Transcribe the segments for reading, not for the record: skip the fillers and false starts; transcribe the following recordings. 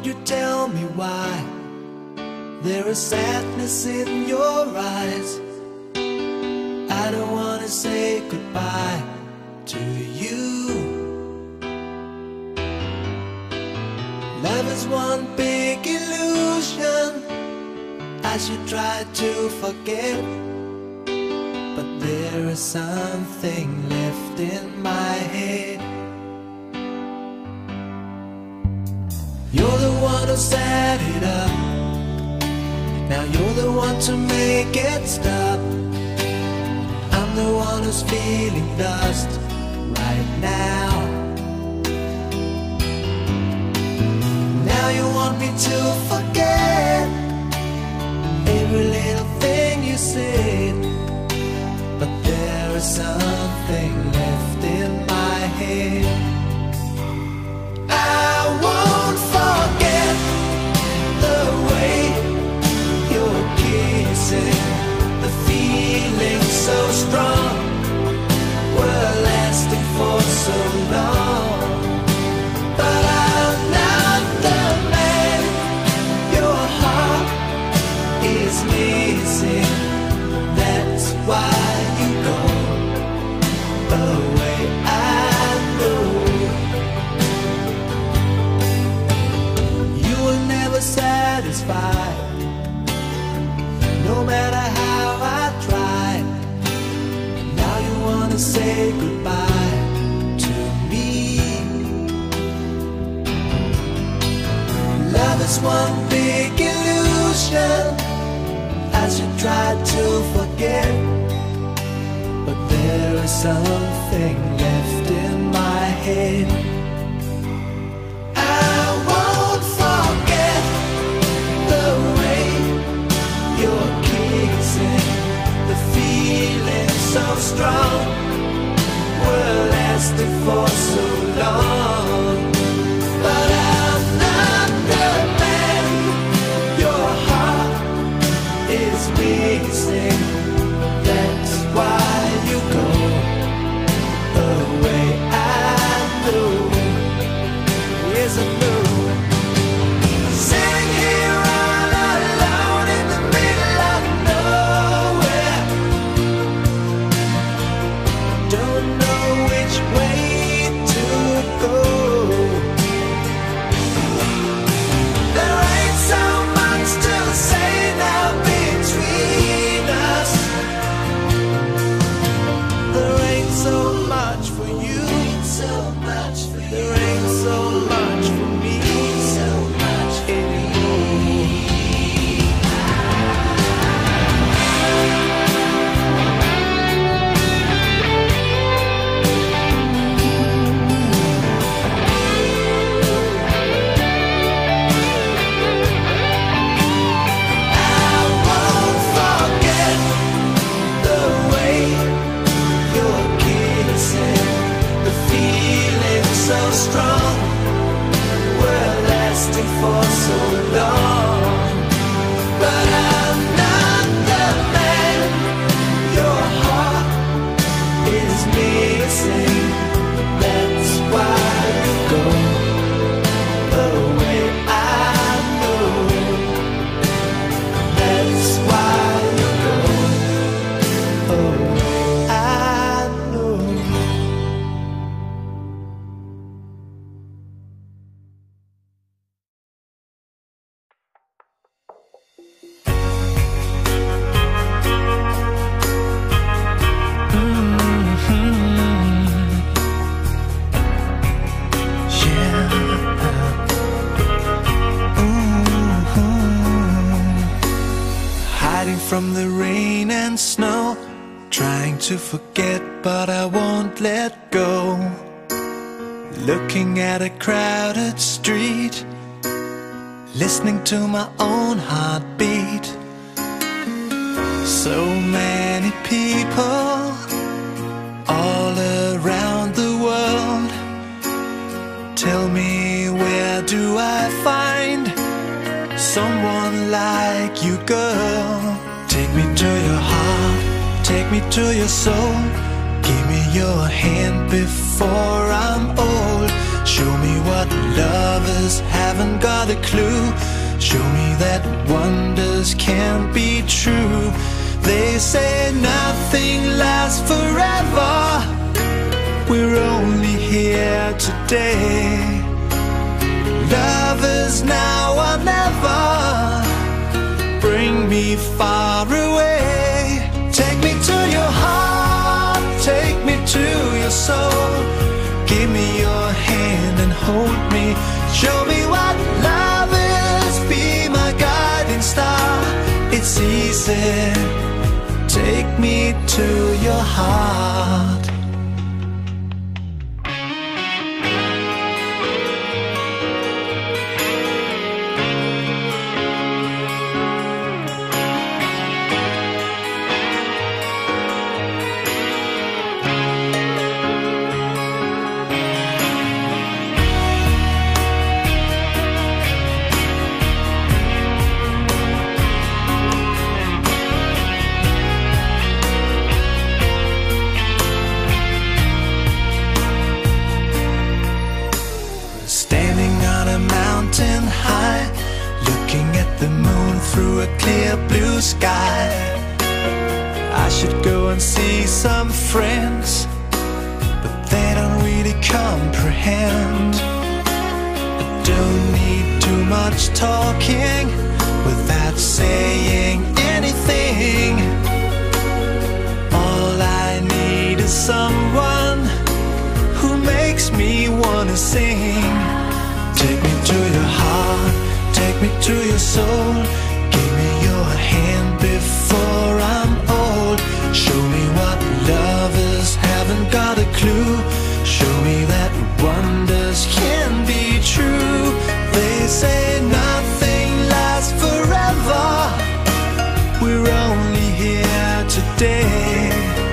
Won't you tell me why there is sadness in your eyes? I don't wanna say goodbye to you. Love is one big illusion I should try to forget, but there is something left in my head. You're the one who set it up, now you're the one to make it stop. I'm the one who's feeling lost right now. Now you want me to forget every little thing you said, but there is something left in my head. I won't forget the way you're kissing, the feeling so strong, we're lasting for so long. But I'm not the man your heart is missing. That's why you go away. I know you were never satisfied, no matter how I tried. Now you wanna say goodbye to me. Love is one big illusion I should try to forget, but there is something left in my head. I won't forget the way you're kissing, the feeling so strong, we're lasting for so long. But I'm not the man your heart is missing. That's why you go away. I know, yes I know. Sitting here all alone in the middle of nowhere, don't know which way to go. There ain't so much to say now between us. There ain't so much for you, there ain't so much for me, so much anymore. I won't forget the way you're kissing, the feeling so strong, we're lasting for so long. But I'm not the man your heart is missing. That's why you go away. I know. That's why you go away. I know. Hiding from the rain and snow, trying to forget but I won't let go. Looking at a crowded street, listening to my own heartbeat. So many people all around the world. Tell me, where do I find someone like you, girl? Take me to your heart, take me to your soul. Give me your hand before I'm old. Show me what lovers haven't got a clue. Show me that wonders can't be true. They say nothing lasts forever. We're only here today. Lovers now or never. Bring me far away. Take me to your heart, take me to your soul. Give me your hand and hold me. Show me what love is, be my guiding star. It's easy, take me to your heart. Through a clear blue sky, I should go and see some friends, but they don't really comprehend. I don't need too much talking without saying anything. All I need is someone who makes me wanna sing. Take me to your heart, take me to your soul. Give me your hand before I'm old. Show me what lovers haven't got a clue. Show me that wonders can be true. They say nothing lasts forever. We're only here today.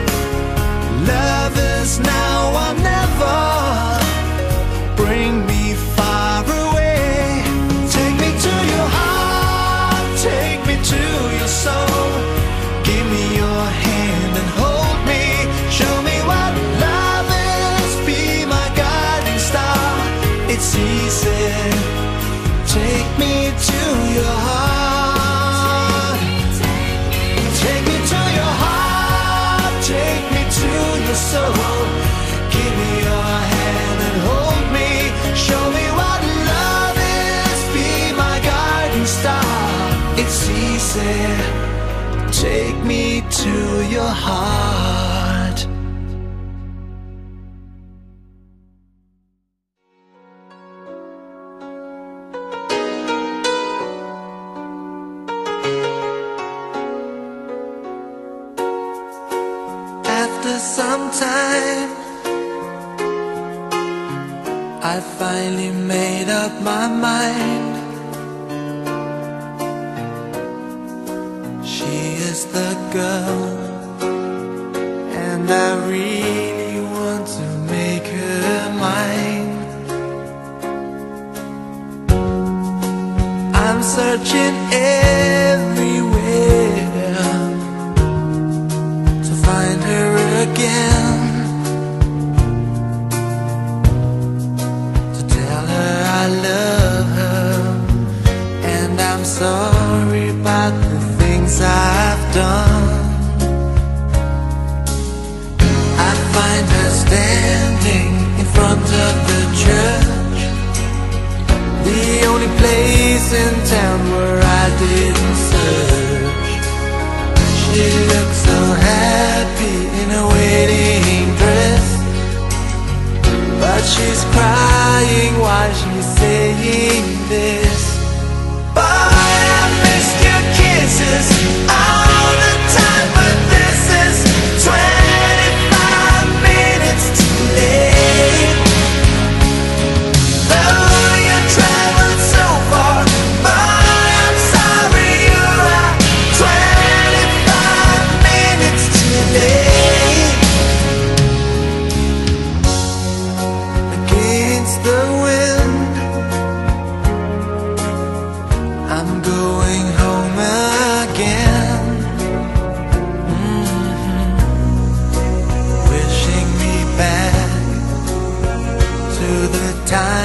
Lovers now or never. Bring me far away. Take me to your heart, take me to your soul. Give me your hand and hold me. Show me what love is, be my guiding star. It's easy, take me to your heart. Take me to your heart, take me to your soul. Give me your hand and hold me. Show me what love is, be my guiding star. It's easy, take me to your heart. After some time, I finally made up my mind. She is the girl, and I really want to make her mine. I'm searching everywhere to find her again, to tell her I love her, and I'm sorry about the things I've done. I find her standing in front of the church, the only place in town where I didn't search. She looks so happy in a wedding dress, but she's crying while she's saying this. Boy, I missed your kisses all the time, but this is 25 minutes too late. Though you traveled so far, boy, I'm sorry you are 25 minutes too late. Against the wind, I'm going home again. Wishing me back to the time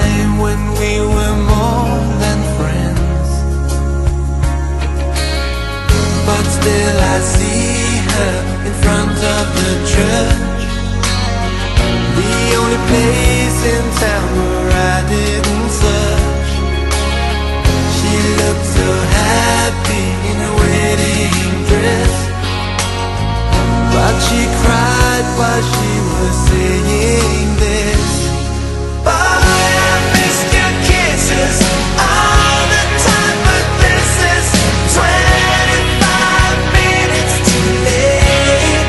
place in town where I didn't search. She looked so happy in a wedding dress, but she cried while she was saying this. Boy, I missed your kisses all the time, but this is 25 minutes too late.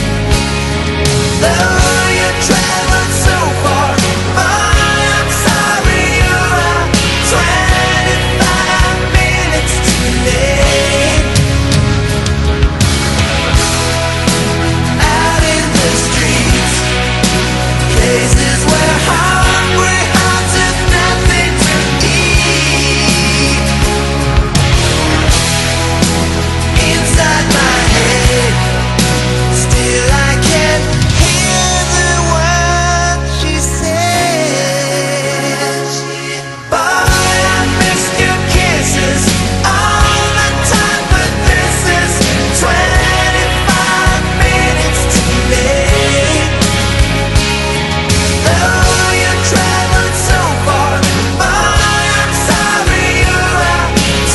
Though you traveled so far, boy, I'm sorry you are 25 minutes too late. Out in the streets, places where hungry hearts have nothing to eat. Inside my head, still I can hear the words she says. Boy, I missed your kisses all the time, but this is 25 minutes too late. Though you traveled so far, boy, I'm sorry you are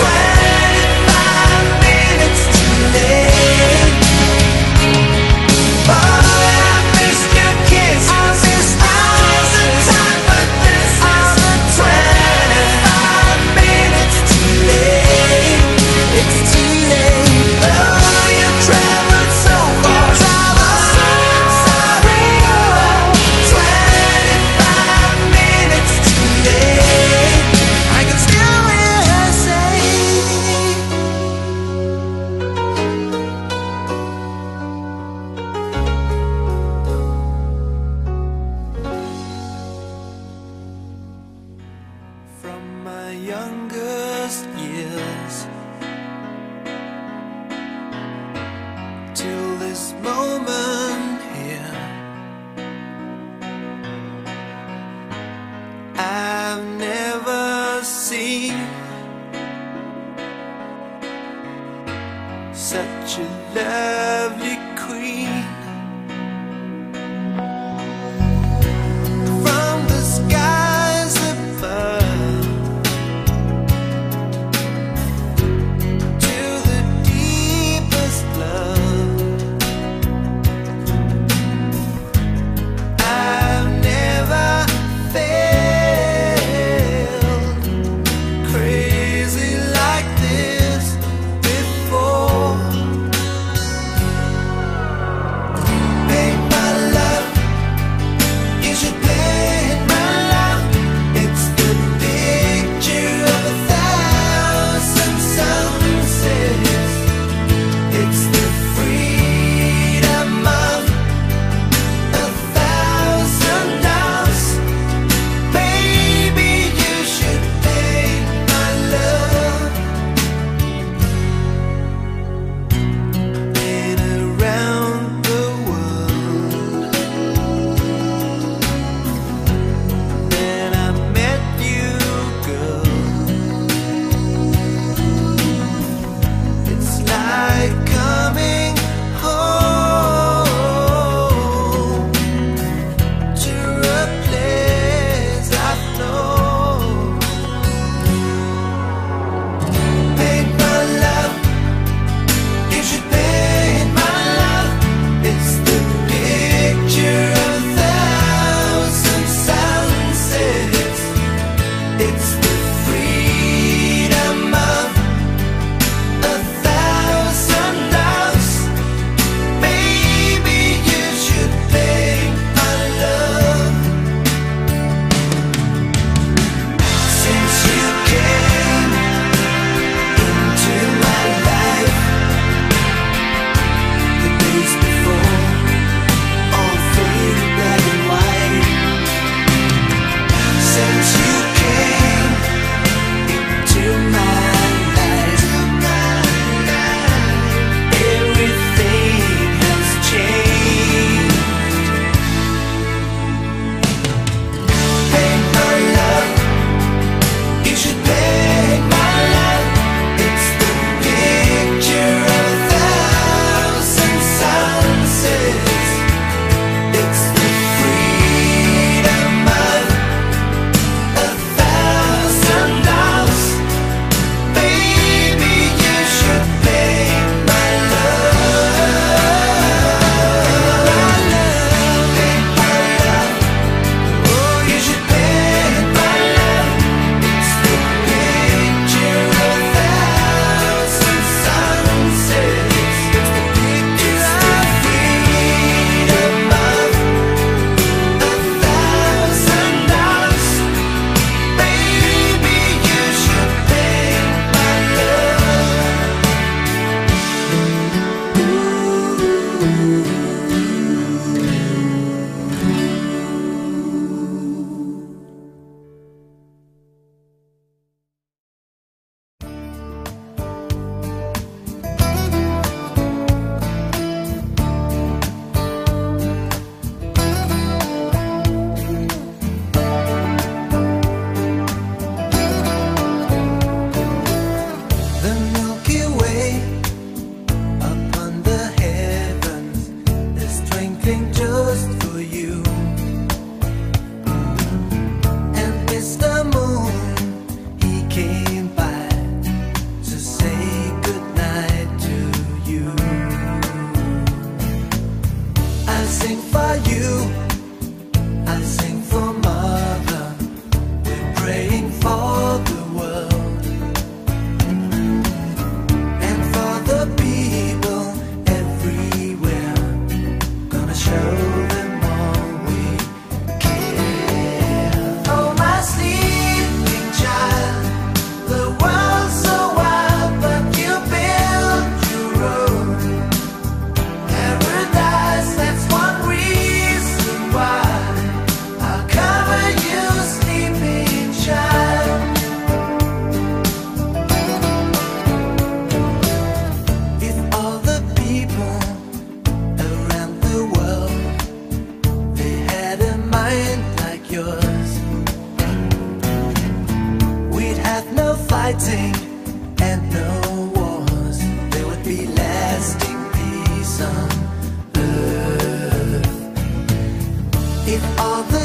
25 minutes too late. Boy, I missed your kisses all the time, but this is 25 minutes too late. It's too late. Though you traveled so far, I'm sorry you are 25 minutes too late. I can still hear her say, from my youngest years till this moment here, I've never seen such a lovely queen. From the skies above to the deepest love, I've never felt crazy like this before.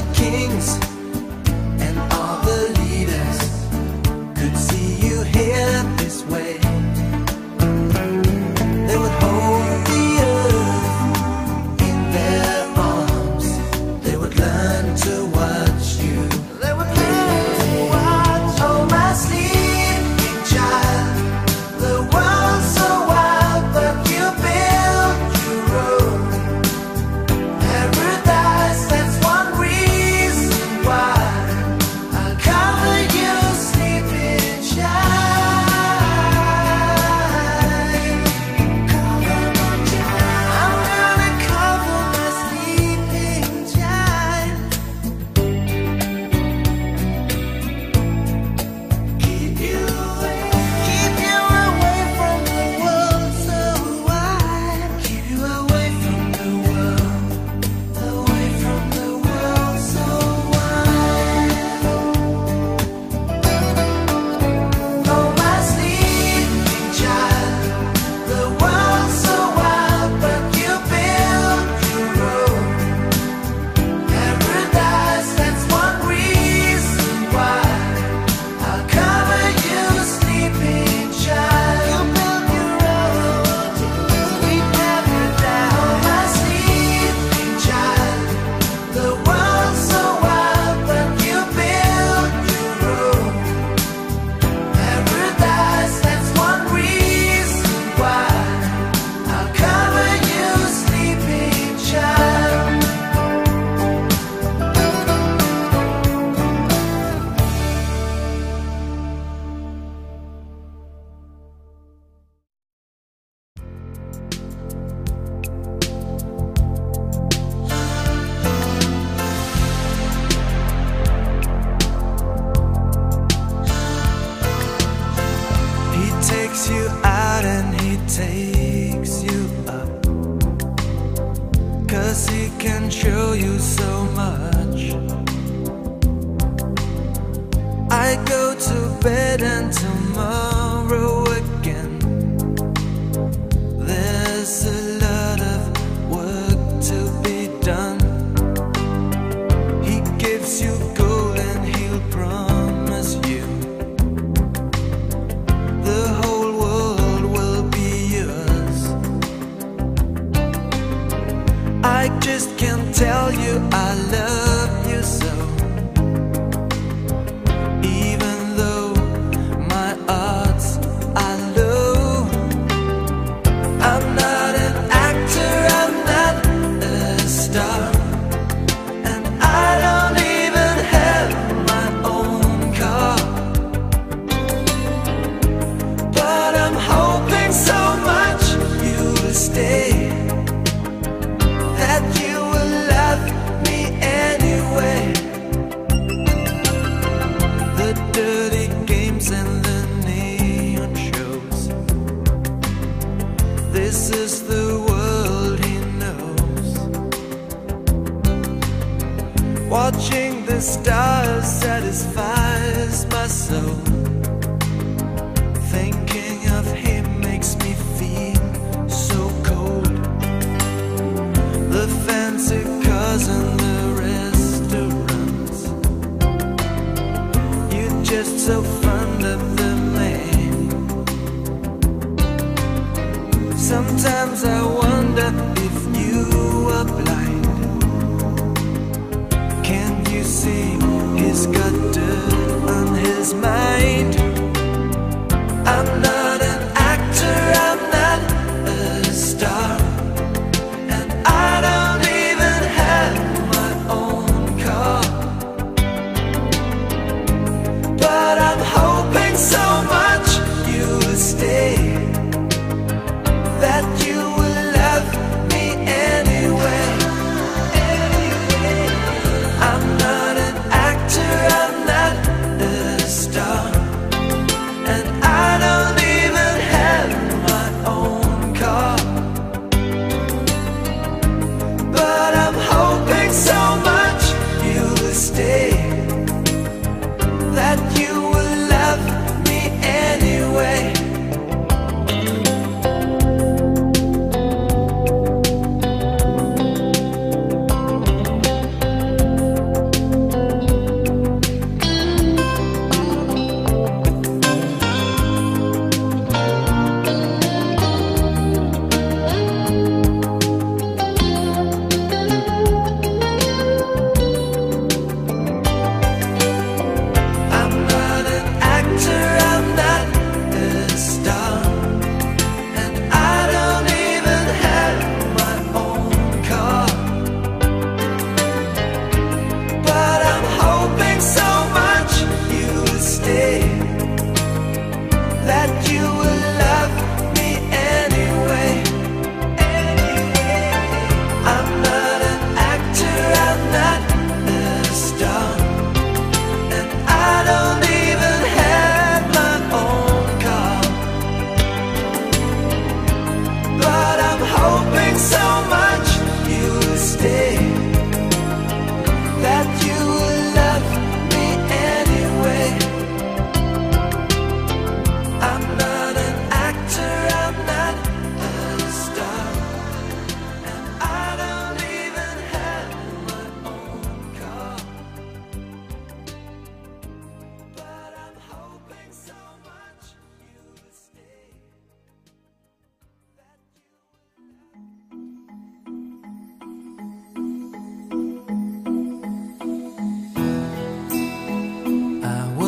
kings and all the leaders could see you here this way, they would hold the earth in their arms. They would learn to watch you. They would learn to watch. Oh, my sleeping child, the world's so wild, but you built your own paradise. That's one reason why I'll cover you, sleeping child. Cover my child. I'm gonna cover my sleeping child. Keep you away from the world so wide. Keep you away from the world, away from the world so wide. Oh, my sleeping child, the world's so wild, but you built your own paradise. That's one reason why I'll cover you, sleeping child. You built your own sweet paradise. Oh, my sleeping child, the world's so wild, but you built your own paradise. That's one reason why I'll cover you, sleeping child. He takes you out and he takes you up, 'cause he can show you so much. I go to bed and tomorrow again. There's a lot of work to be done. He gives you gold and he'll promise you the whole world will be yours. I just can't tell you I love you so, even though my odds are low. I'm not an actor, I'm not a star, and I don't even have my own car. But I'm hoping so much you'll stay, that you will love me anyway. The dirty games and the neon shows, this is the world he knows. Watching the stars satisfies my soul. Thinking of him makes me feel so cold. The fancy cars and the restaurants, you're just so fond of the man. Sometimes I wonder if you are blind. Can you see he's got dirt on his mind? I'm not an actor, I'm not a star, and I don't even have my own car. But I'm hoping so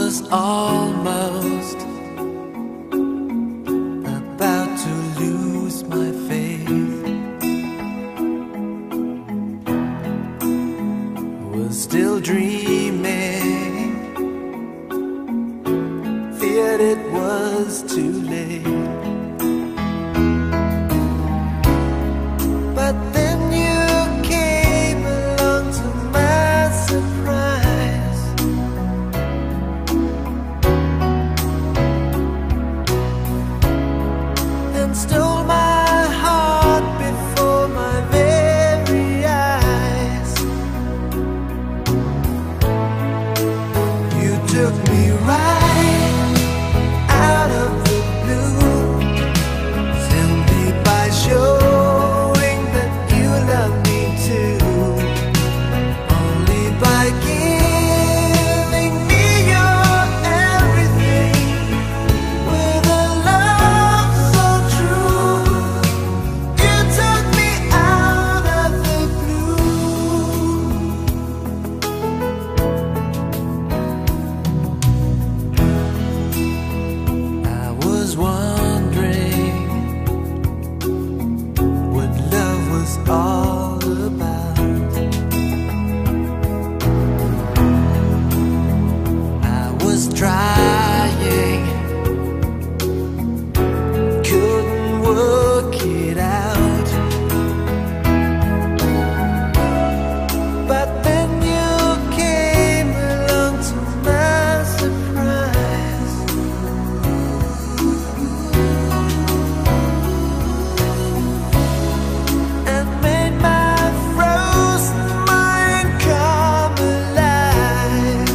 was almost about to lose my faith. Was still dreaming, feared it was too late. But then you came along to my surprise, and stole my heart before my very eyes. You took me right out of the blue, simply by showing that you love me too, only by giving me your everything, with a love so true. You took me out of the blue. I was wondering what love was all about. I was trying, couldn't work it out. But then you came along to my surprise, and made my frozen mind come alive.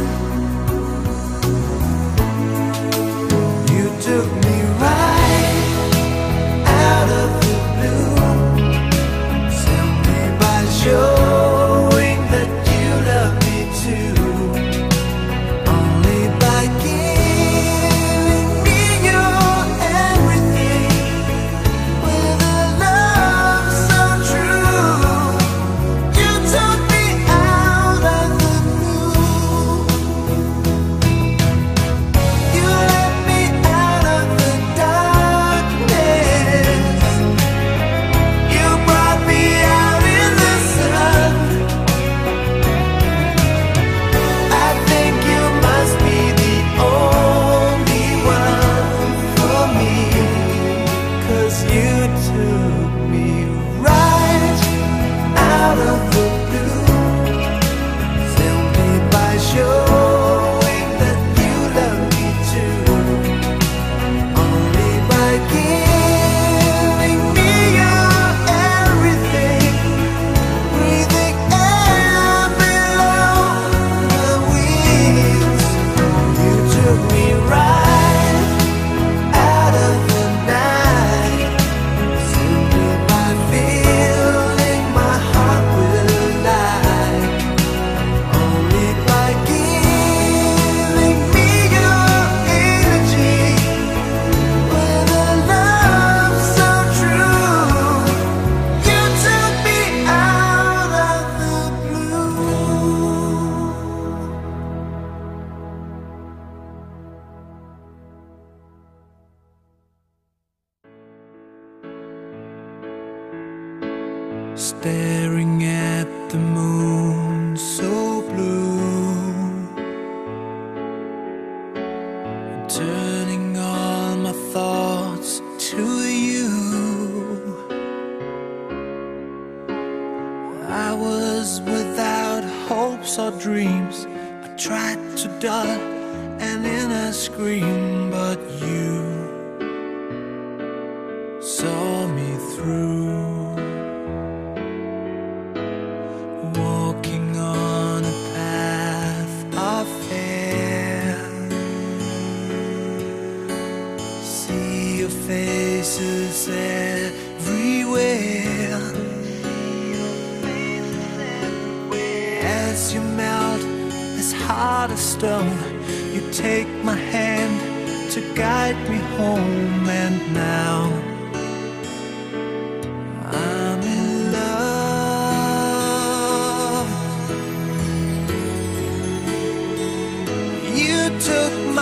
You took me right out of the blue, simply by showing that you love me too, only by giving me your everything, with a love so true. You took me out of the blue. You let me out of the darkness. You brought me out in the sun. I think you must be the only one for me, 'cause you took me right out of the blue, simply by showing that you love me too, only by giving me your everything, breathing air below the wings. You took me right out of the night, simply by filling my heart with light, only by giving me your energy, with a love so true. You took me out of the blue. Staring at the moon so blue, turning all my thoughts to you. I was without hopes or dreams. I tried to dull an inner scream, but you saw me through. Walking on a path of fear, see your faces everywhere. As you melt this heart of stone, you take my hand to guide me home, and now I'm in love. You took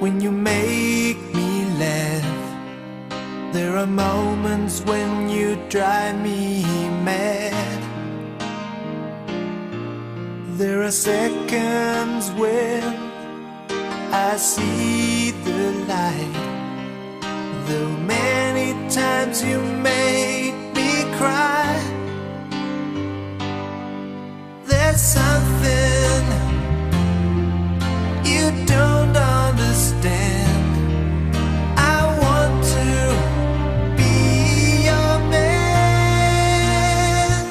when you make me laugh. There are moments when you drive me mad. There are seconds when I see the light. Though many times you made me cry, there's something you don't understand. I want to be your man.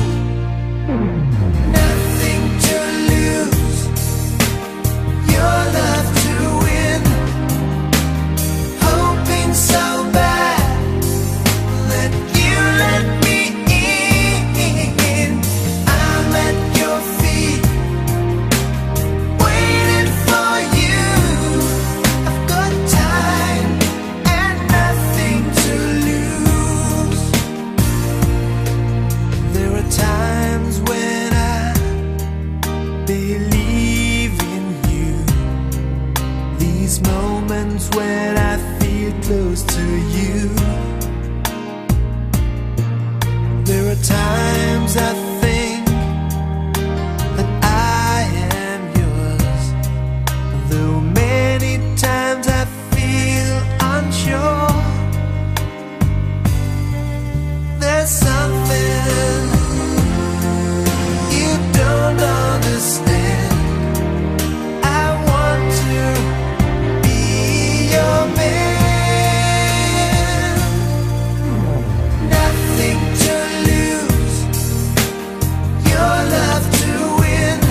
Nothing to lose, your love to win. Hoping so bad that you let me in. I'm at your feet, waiting for you. I've got time and nothing to lose. There are times when I believe in you. These moments when I feel close to you. There are times I think that I am yours. Though many times I feel unsure. There's something you don't understand. I want to be your man. Nothing to lose, your love to win.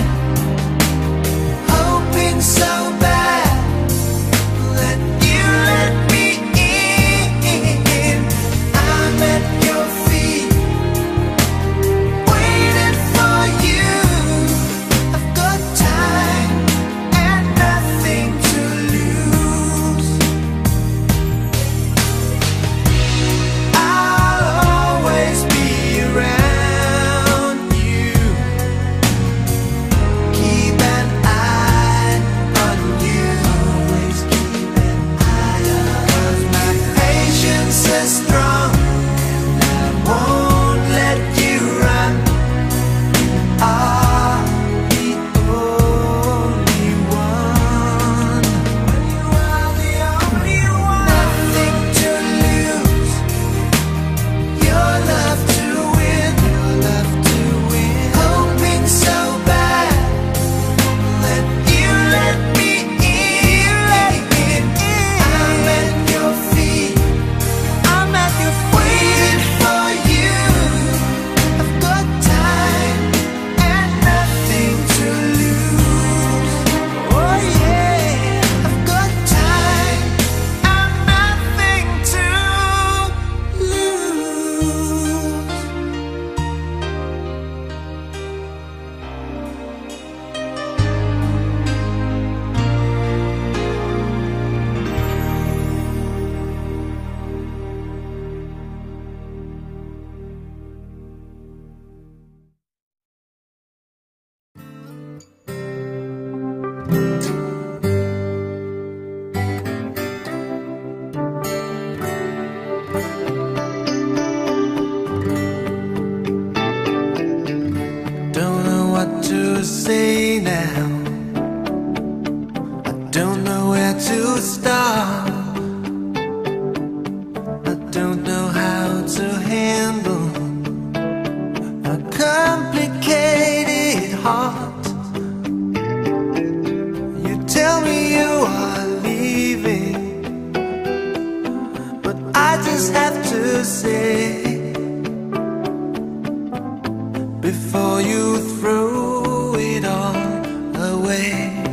Hoping so bad that you let me in. I'm at your feet, waiting for you. I've got time and nothing to lose. I'll always be around you. Keep an eye on you. Always keep an eye on you. 'Cause my patience is strong and I won't let you run. Are the only one. You are the only one. Nothing to lose, your love to win. Your love to win. Hoping so bad that you let me in. I'm at your feet, I'm at your feet, waiting for you. I've got time and nothing to lose. Oh yeah, I've got time and nothing to lose. Don't know what to say now. I don't know where to start. I don't know how to handle a complicated heart. You tell me you are leaving, but I just have to say, before you throw it all away,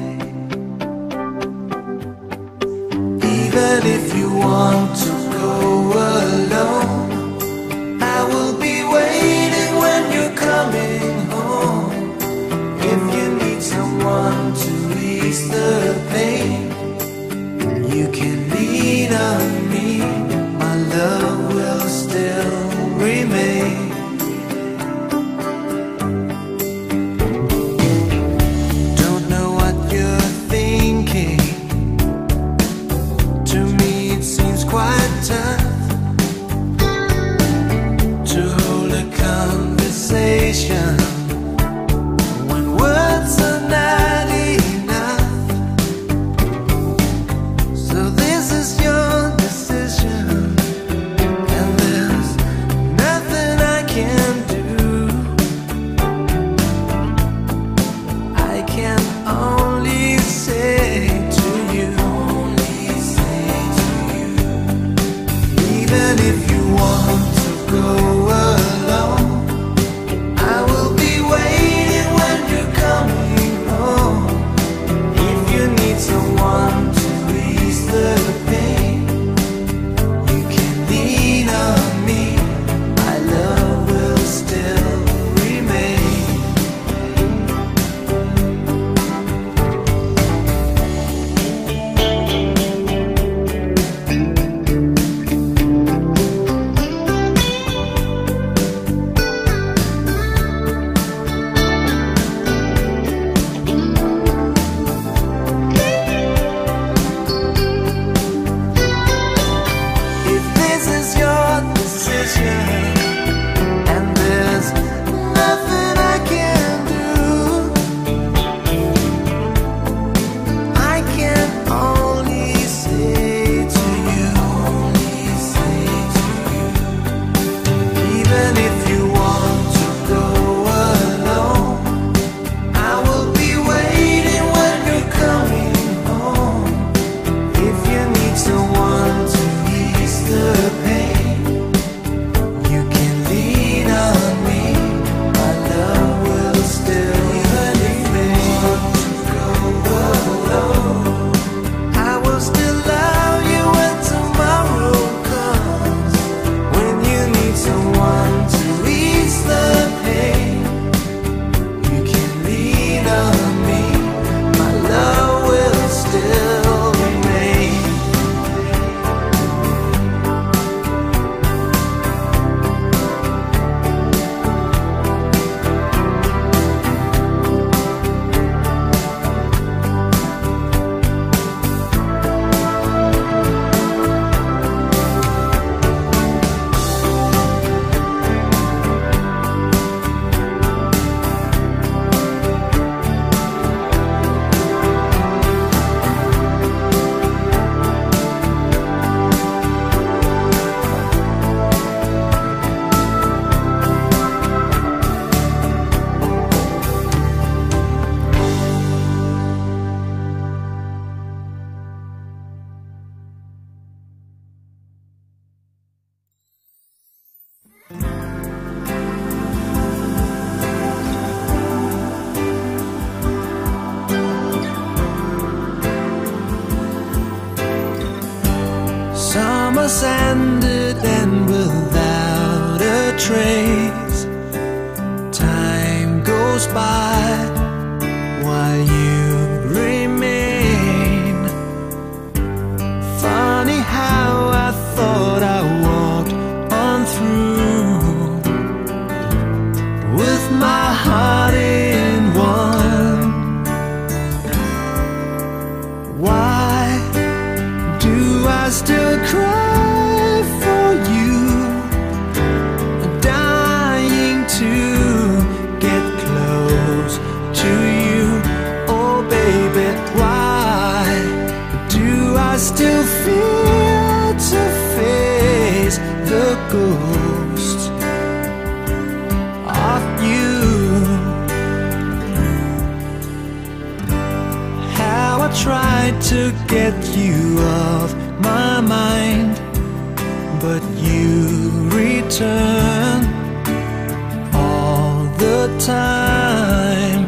even if you want to go alone, I will be waiting when you're coming home. If you need someone to ease the pain, you can lean on me. My love will still remain. Don't know what you're thinking. was ended and without a trace. Time goes by while you remain. Funny how I thought I walked on through with my heart in one. Why do I still cry for you? Dying to get close to you. Oh baby, why do I still fear to face the ghost of you? How I tried to get you off my mind, but you return all the time.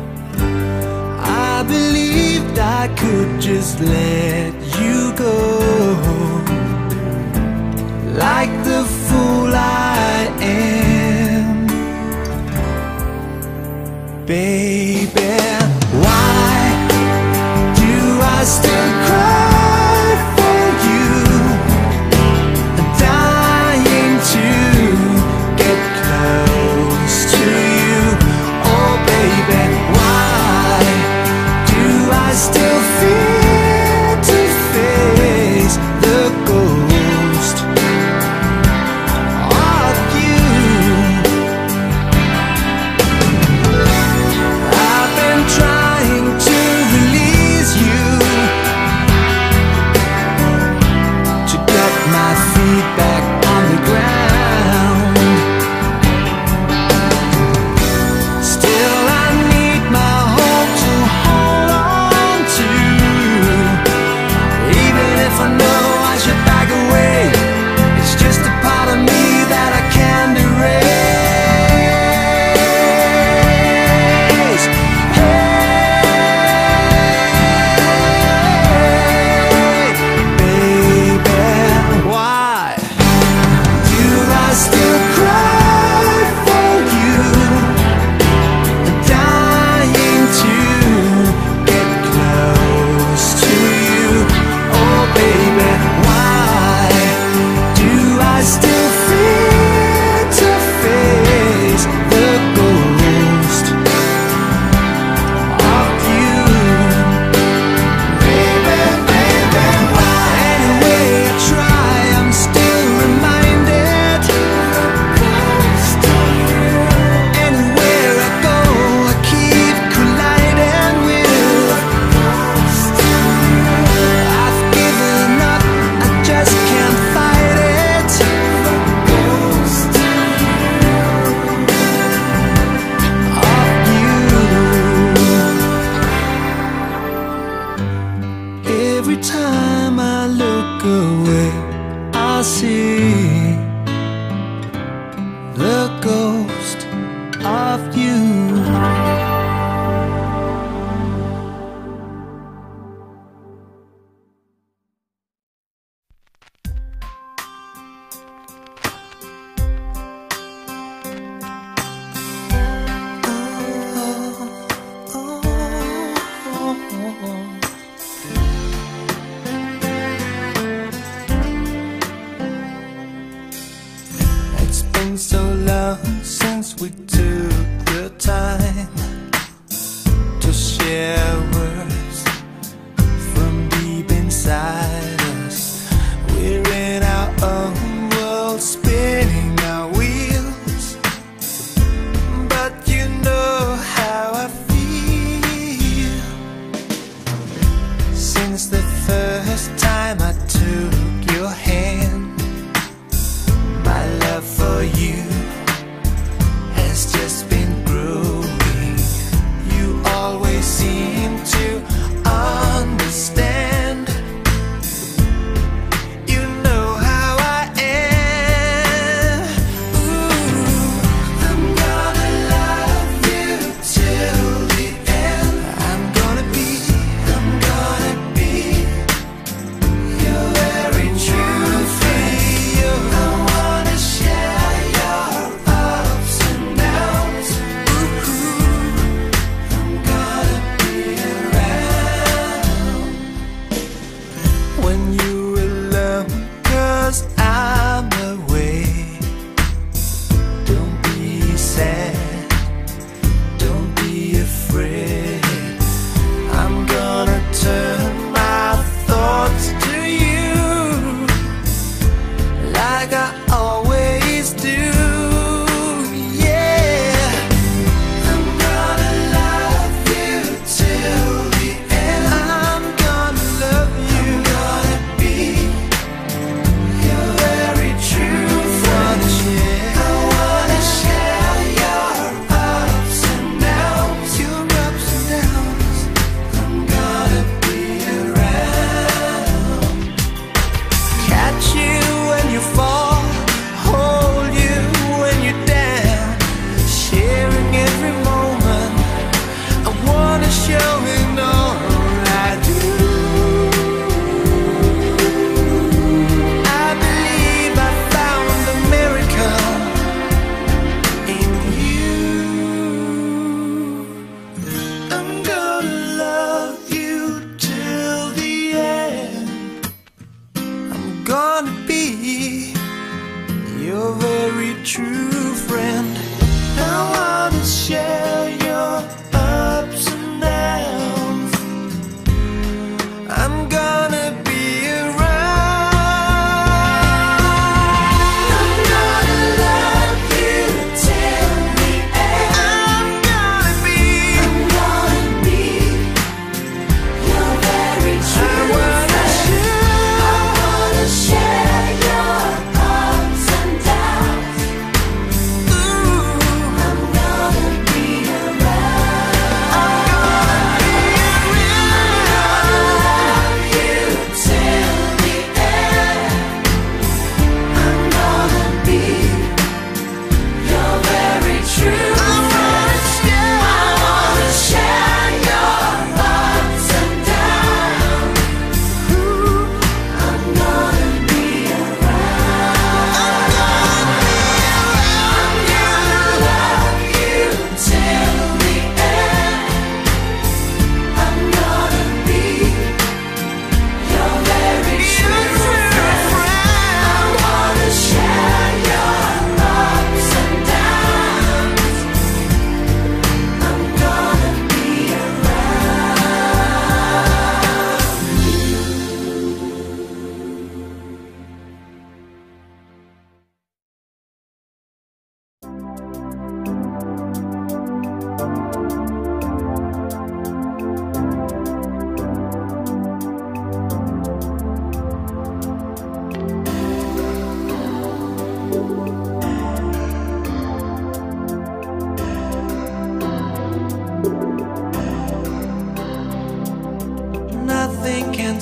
I believed I could just let you go, like the fool I am. Baby, why do I still cry for you? Dying to get close to you. Oh baby, why do I still fear to face the ghost of you? I've been trying to release you, to get my feet back on the ground. Still I need my hope to hold on to, even if I know I should back away. It's just a part of me that I can't erase. Hey, baby, why do I still cry for you? Dying to get close to you. Oh baby, why do I still fear to face the ghost of you? Baby, baby, why? Anyway I try, I'm still reminded. Anywhere I go, I keep colliding with. I've given up, I just can't fight it. Of you. Every time I look away, I see the ghost of you. It's been so long since we took the time to share words from deep inside us. We're in our own world, spinning our wheels, but you know how I feel. Since the first time I took your hand, my love for you has just been growing. You always seem to understand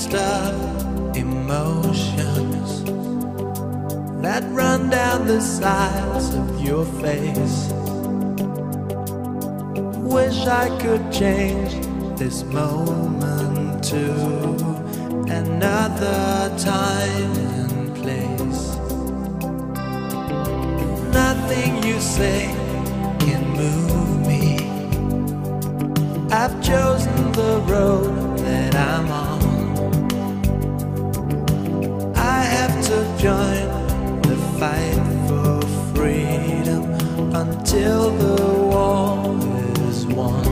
mixed up emotions that run down the sides of your face. Wish I could change this moment to another time and place. Nothing you say can move me. I've chosen the road that I'm on. I have to join the fight for freedom until the war is won.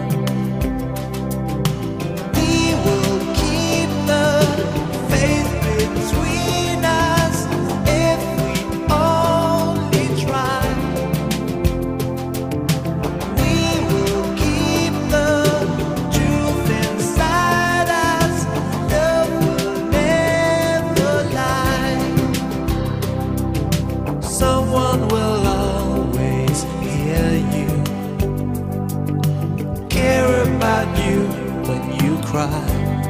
We will keep the faith between us if we only try. We will keep the truth inside us. Love will never lie. Someone will always hear you, care about you when you cry.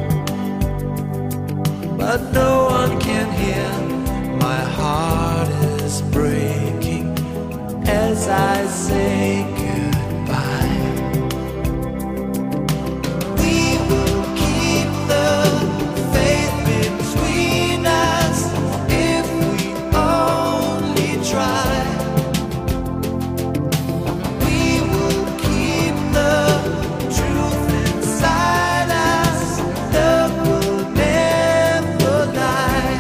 But no one can hear my heart is breaking as I say goodbye. We will keep the faith between us if we only try. We will keep the truth inside us. Love will never lie.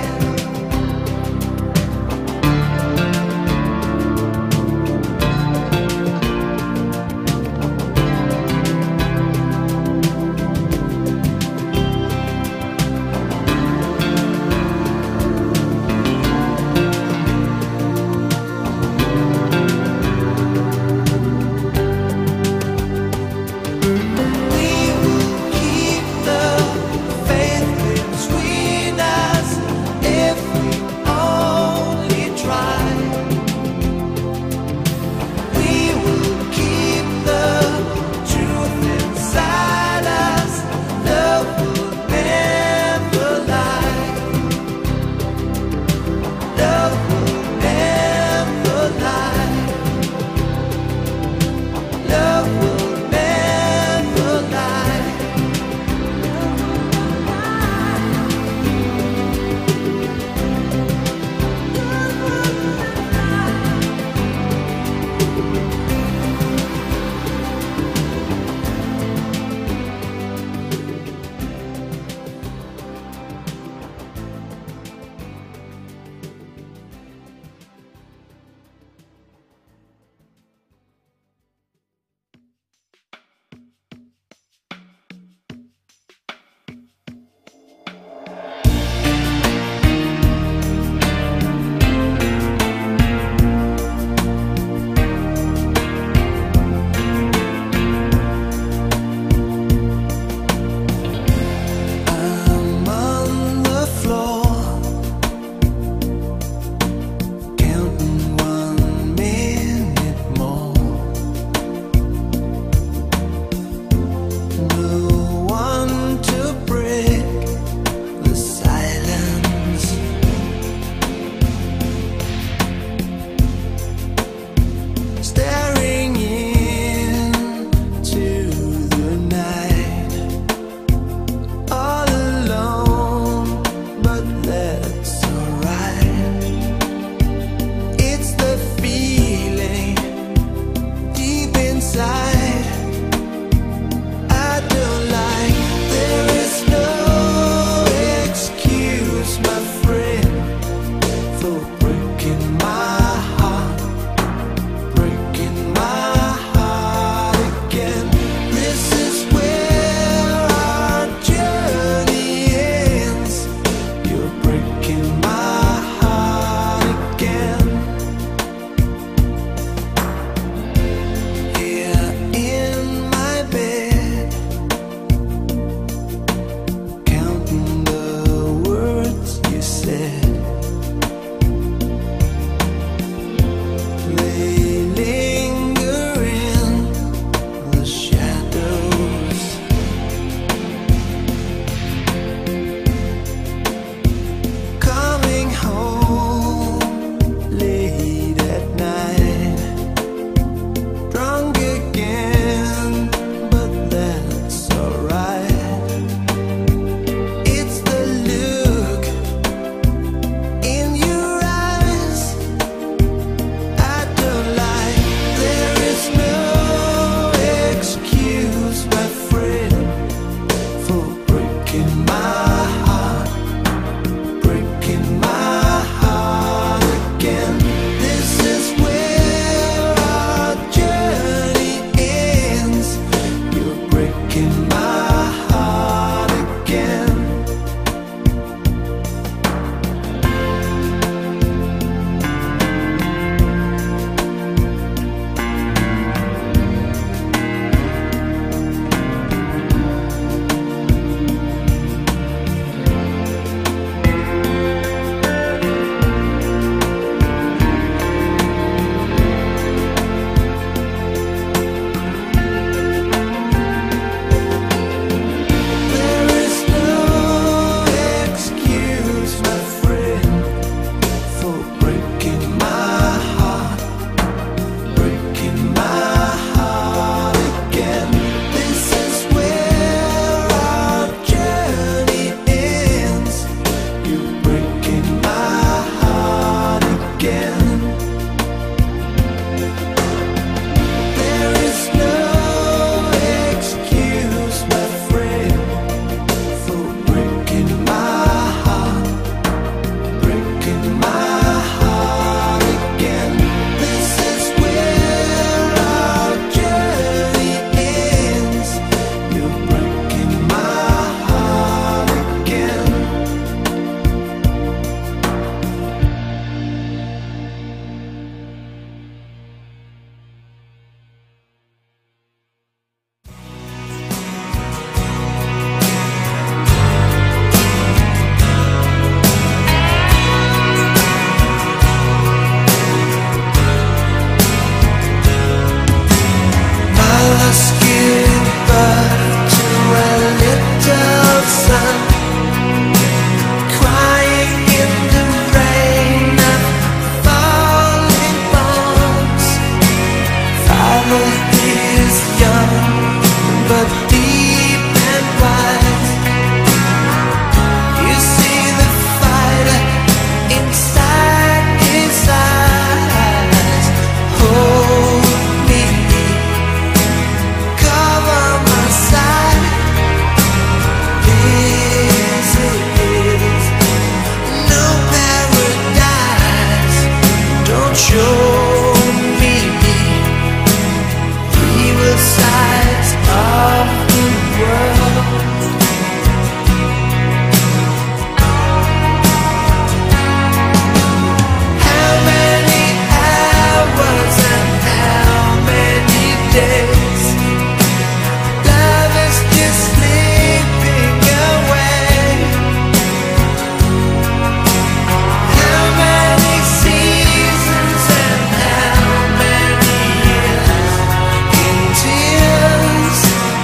must give birth to a little son, crying in the rain of falling bombs. Father is young but deep and wise. You see the fighter inside his eyes. Hold me, cover my side. This is no paradise. Don't show me evil sides of the world. How many hours and how many days? Love is just slipping away. How many seasons and how many years in tears?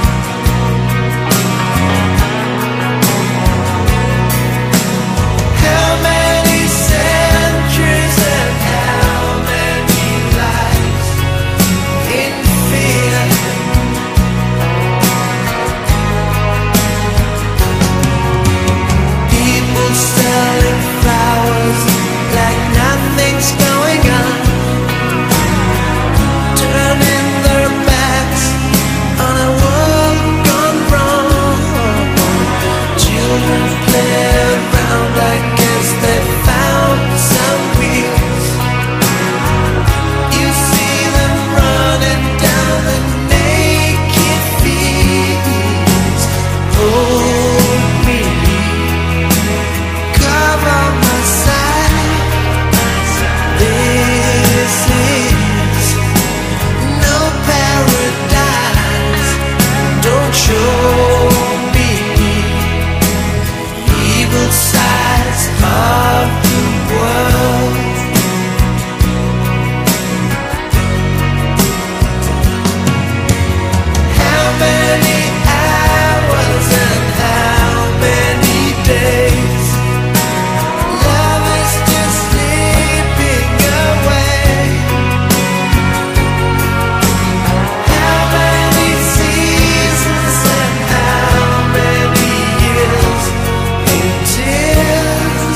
How many centuries and how many lives in fear? People selling flowers like nothing's going on, turning their backs on a world gone wrong. Children play around, I guess they found some wheels. You see them running down the naked fields. Hold me, cover my side. This is no paradise. Don't show me evil sides of the world. How many hours and how many days? Love is just slipping away. How many seasons and how many years in tears?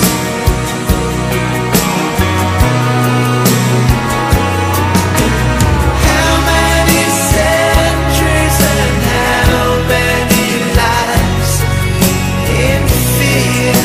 How many centuries and how many lives in fear?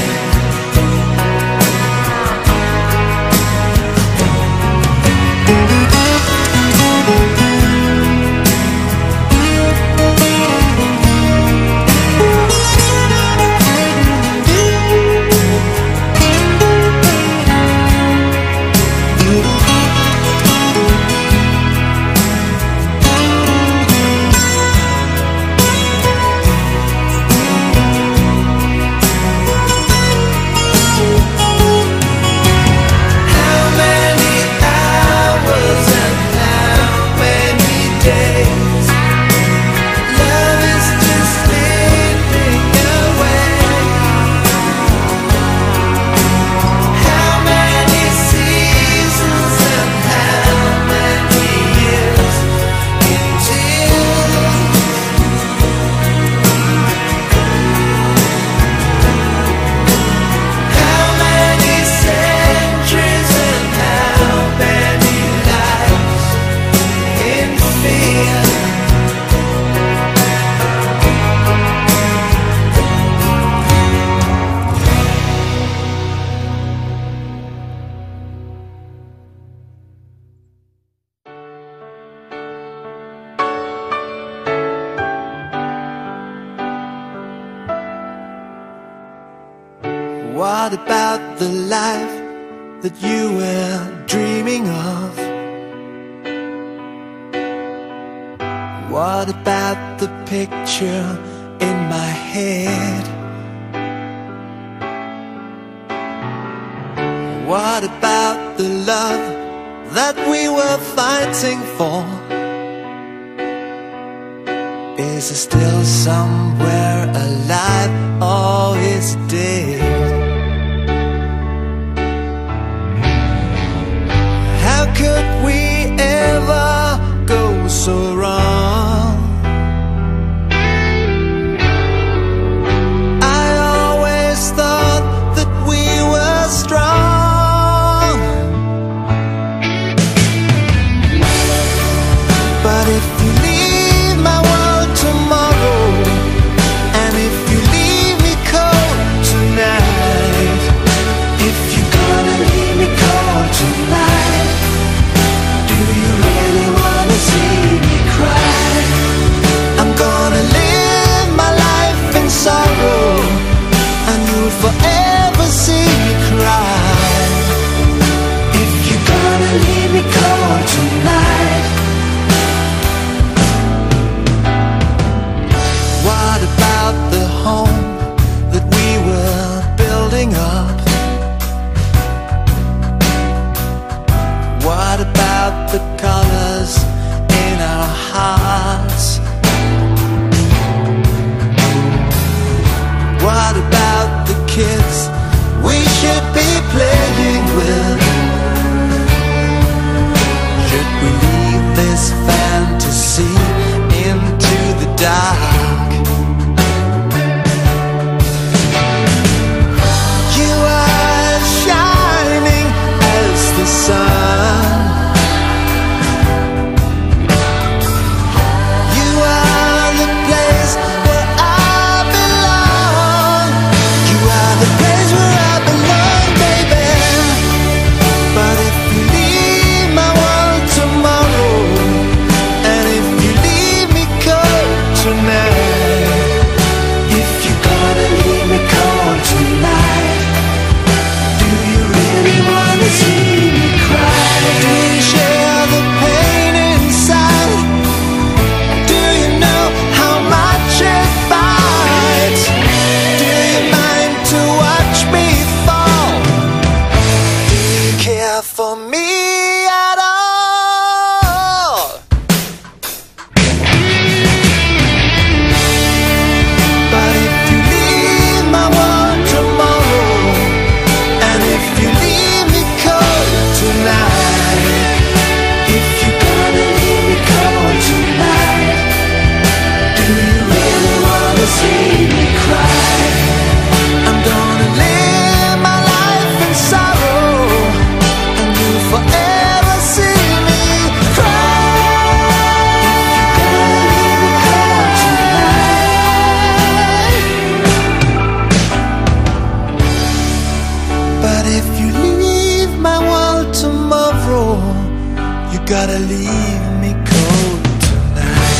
How many hours and how many days? Love is just slipping away. How many seasons and how many years in tears? How many centuries and how many lives in fear? What about the life that you were dreaming of? What about the picture in my head? What about the love that we were fighting for? Is he still somewhere alive, or is he dead? How could we ever go so wrong? I always thought that we were strong. But if you leave my world tomorrow, and if you leave me cold tonight, if you're gonna leave me cold tonight, do you really wanna see me cry? I'm gonna live my life in sorrow, and you'll forever see me cry. If you're gonna leave me cold tonight. What about the home that we were building up? What about the colors in our hearts? What about the kids we should be playing with? Should we leave this fantasy into the dark? You are shining as the sun. You are the place where I belong. You are the place where I belong, baby. But if you leave my world tomorrow, and if you leave me cold tonight, if you're gonna leave me cold tonight, do you really wanna see me cry? Do you share the pain inside? Do you know how much it bites? Do you mind to watch me fall? Do you care for me at all? But if you leave my world tomorrow, and if you leave me cold tonight, if you're gonna leave me cold tonight, do you really wanna see me cry? I'm gonna live my life in sorrow, and you'll forever see me cry. If you're gonna leave me cold tonight. But if you leave my world tomorrow, you gotta leave me cold tonight.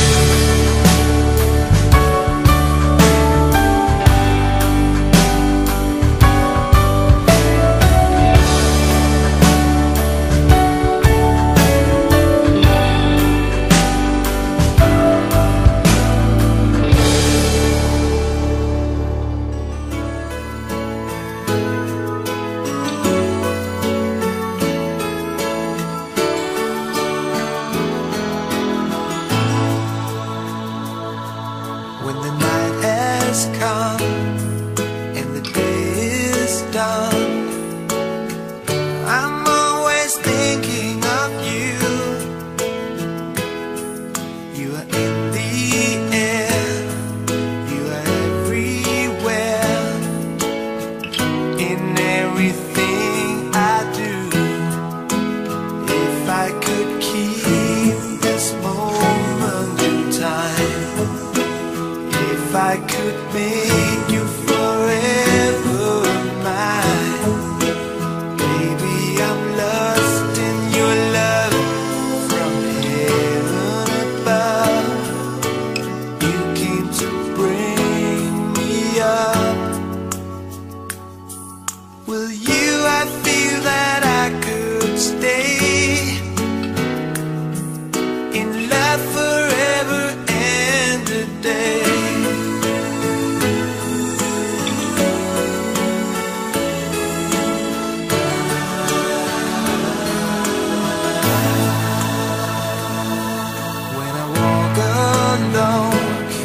When the night has come and the day is done, I'm always thinking of you. You are in the air, you are everywhere, in everything I do. If I could keep this moment in time, if I could make you forever mine, baby, I'm lost in your love from heaven above. You came to bring me up. Will you, I feel that I could stay in love forever and a day. When I walk alone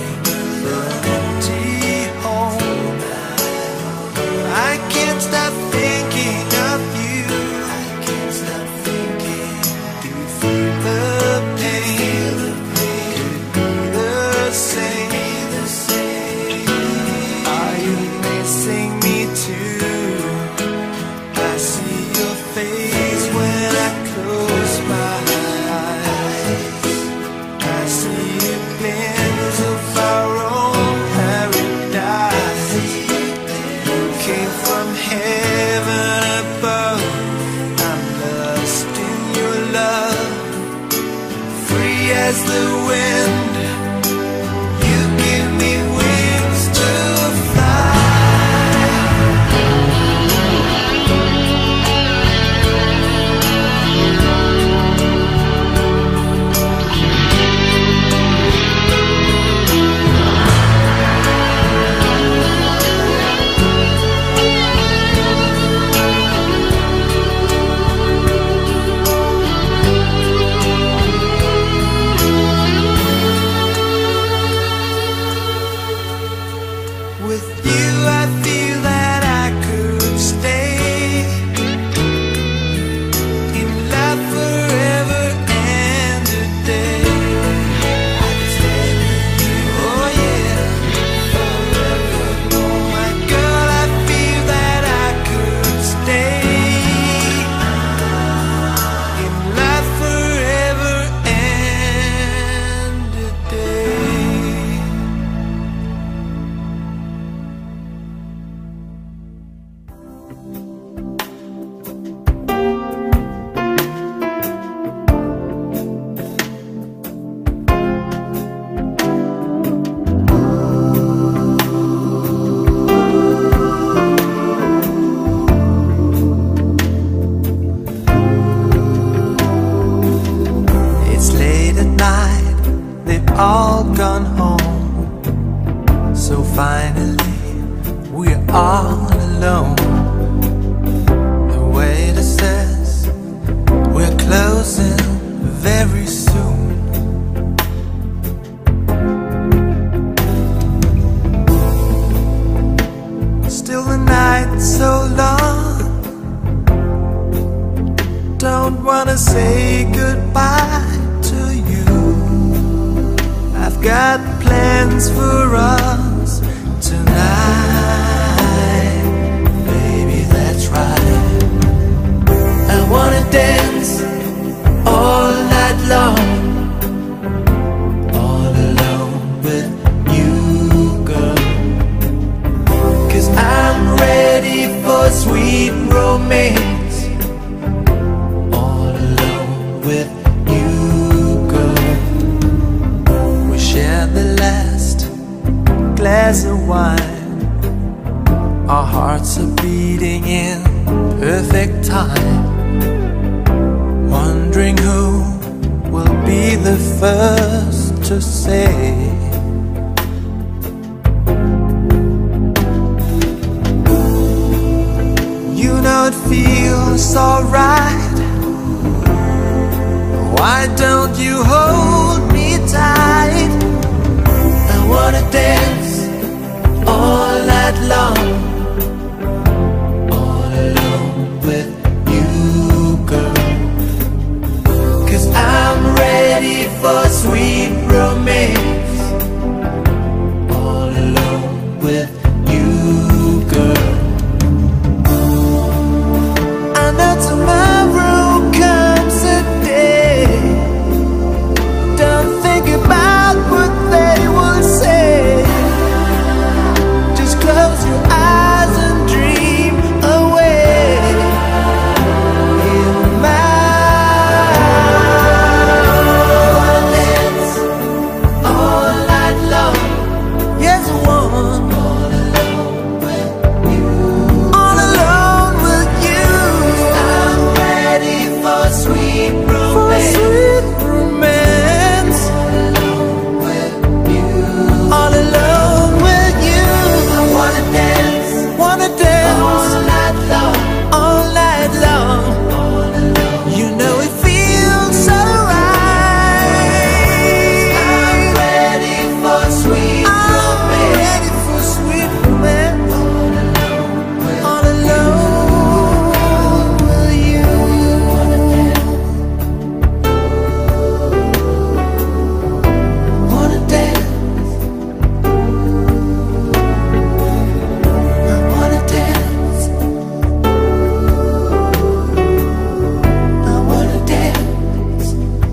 all gone home. So finally we're all alone. The waiter says we're closing very soon. Still the night's so long, don't wanna say goodbye to you. I've got plans for us tonight. Baby, that's right. I wanna dance all night long, all alone with you, girl. 'Cause I'm ready for sweet romance, all alone with you, girl. We share the last glass of wine, our hearts are beating in perfect time, wondering who will be the first to say you know it feels alright. Why don't you hold me tight? I wanna dance all night long, all alone with you, girl. 'Cause I'm ready for sweet romance, all alone with you, girl. I know tomorrow comes a day, don't think about what they will say. Just close your eyes and dream away in my dance all night long. Yes, I want all alone with you, all alone with you. I'm ready for sweet romance, all alone with you. I wanna dance all night long, all night long, all alone. You know it feels so right. I'm ready for sweet romance, ready for sweet romance, all alone with you. Wanna dance, wanna dance, I wanna dance.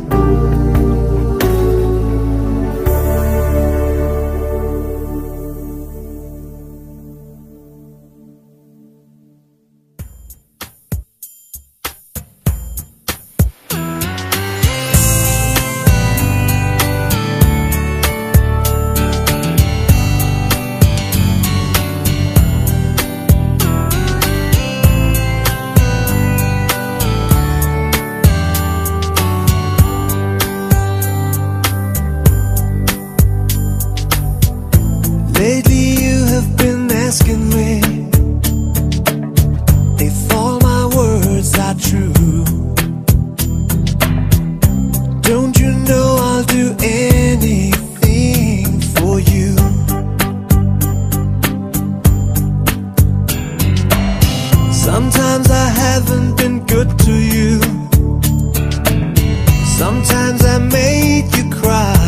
Lately you have been asking me if all my words are true. Don't you know I'll do anything for you? Sometimes I haven't been good to you, sometimes I made you cry,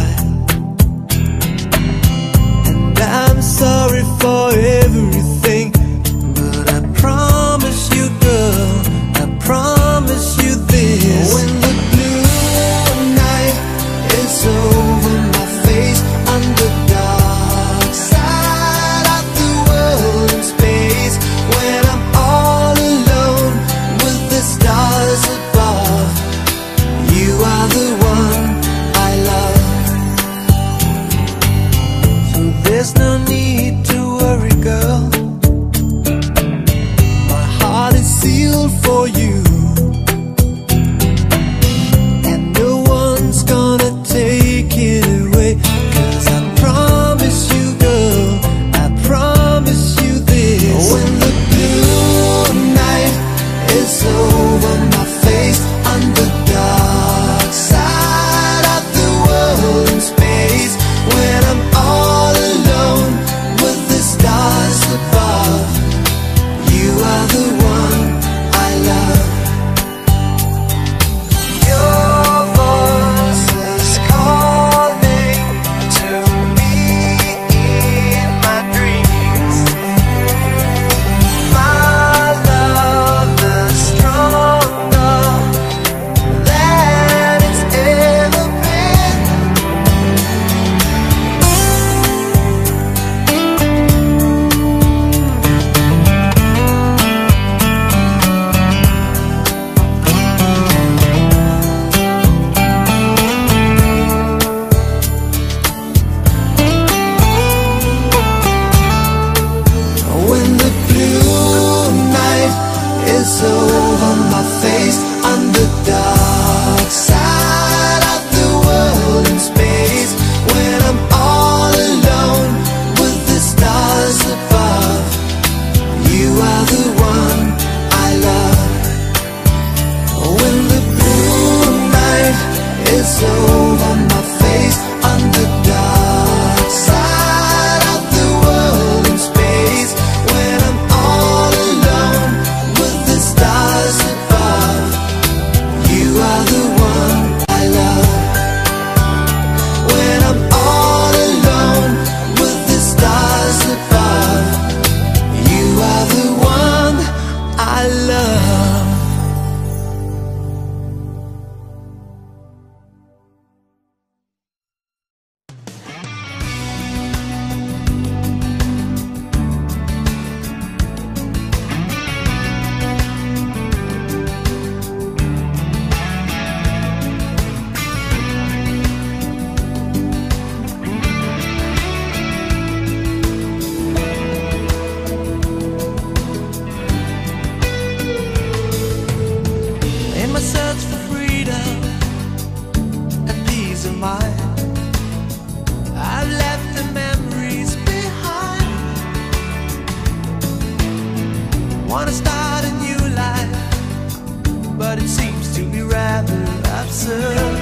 and I'm sorry for everything. But I promise you, girl, I promise you this: when the blue night is over my face, on the dark side of the world in space, when I'm all alone with the stars above, you are the one I love. So there's no need to worry, girl. wanna start a new life, but it seems to be rather absurd.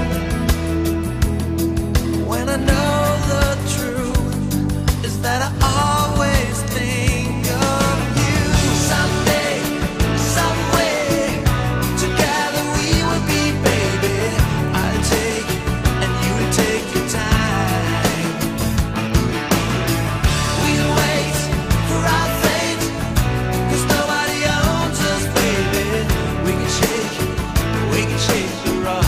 When I know the truth is that I always think of you. Someday, some way, together we will be, baby. I'll take and you'll take your time. We'll wait for our fate, 'cause nobody owns us, baby. We can shake the rock.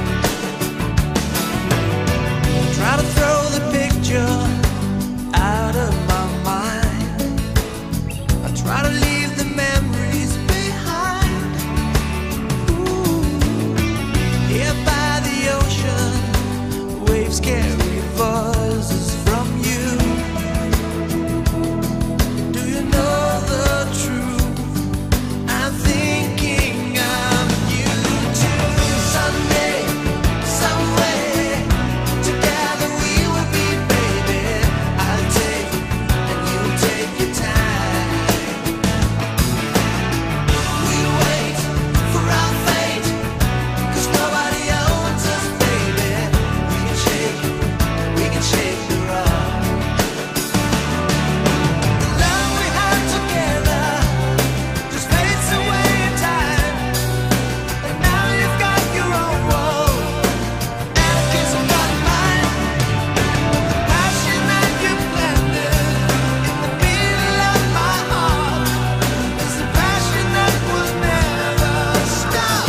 Try to throw the picture out of my mind. I try to leave the memories behind. Ooh. Here by the ocean, waves carry voices from you. Do you know the truth? I'm thinking of you too. Someday, some way, together we will be, baby. I'll take and you'll take your time. We'll wait for our fate, 'cause nobody owns us, baby. We can shake the rock. The love we had together just fades away in time. And now you've got your own world, and I guess I've got mine. The passion that you planted in the middle of my heart is the passion that will never stop.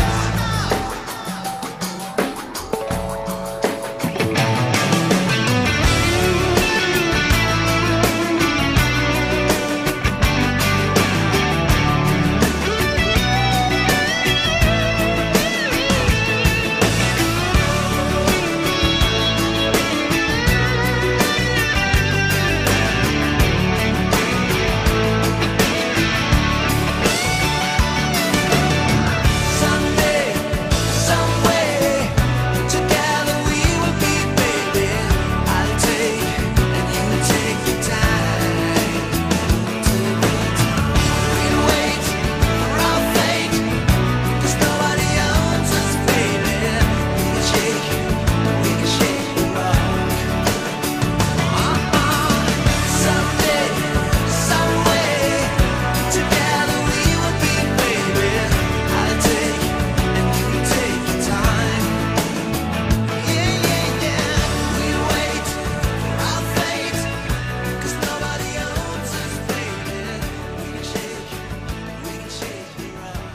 Someday, some way, together we will be, baby. I'll take and you'll take your time. We'll wait for our fate, 'cause nobody owns us, baby. We can shake the rock. Someday, some way, together we will be, baby. I'll take and you'll take your time. Yeah, yeah, yeah. We'll wait for our fate, 'cause nobody owns us, baby. We can shake the rock.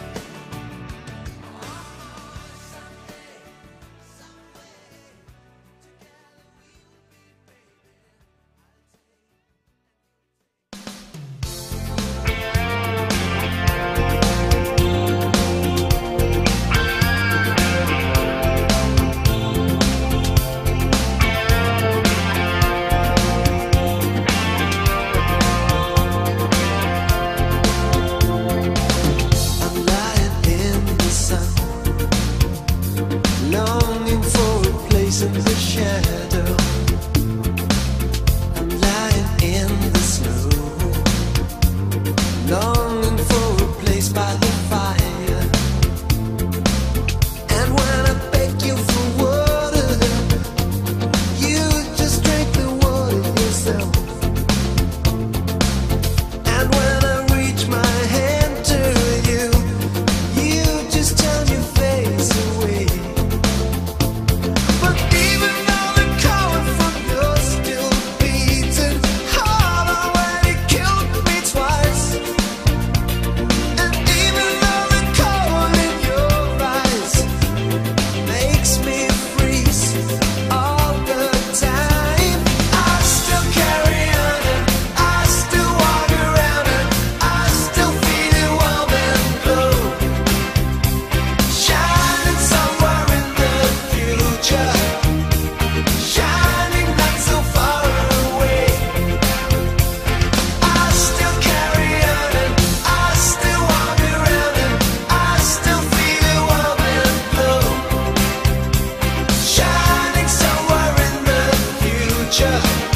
I'm lying in the sun, longing for a place in the shadow. I'm lying in the snow, longing for a place by the fire. And when I beg you for water, you just drink the water yourself. And when I reach my hand to you, you just turn your face away. But even though the cold from your still beating heart already killed me twice, and even though the cold in your eyes makes me freeze all the time, I still carry on and I still walk around and I still feel it warm and glow, shining somewhere in the future, shining not so far away. I still carry on and I still walk around and I still feel it warm and glow, shining somewhere in the future.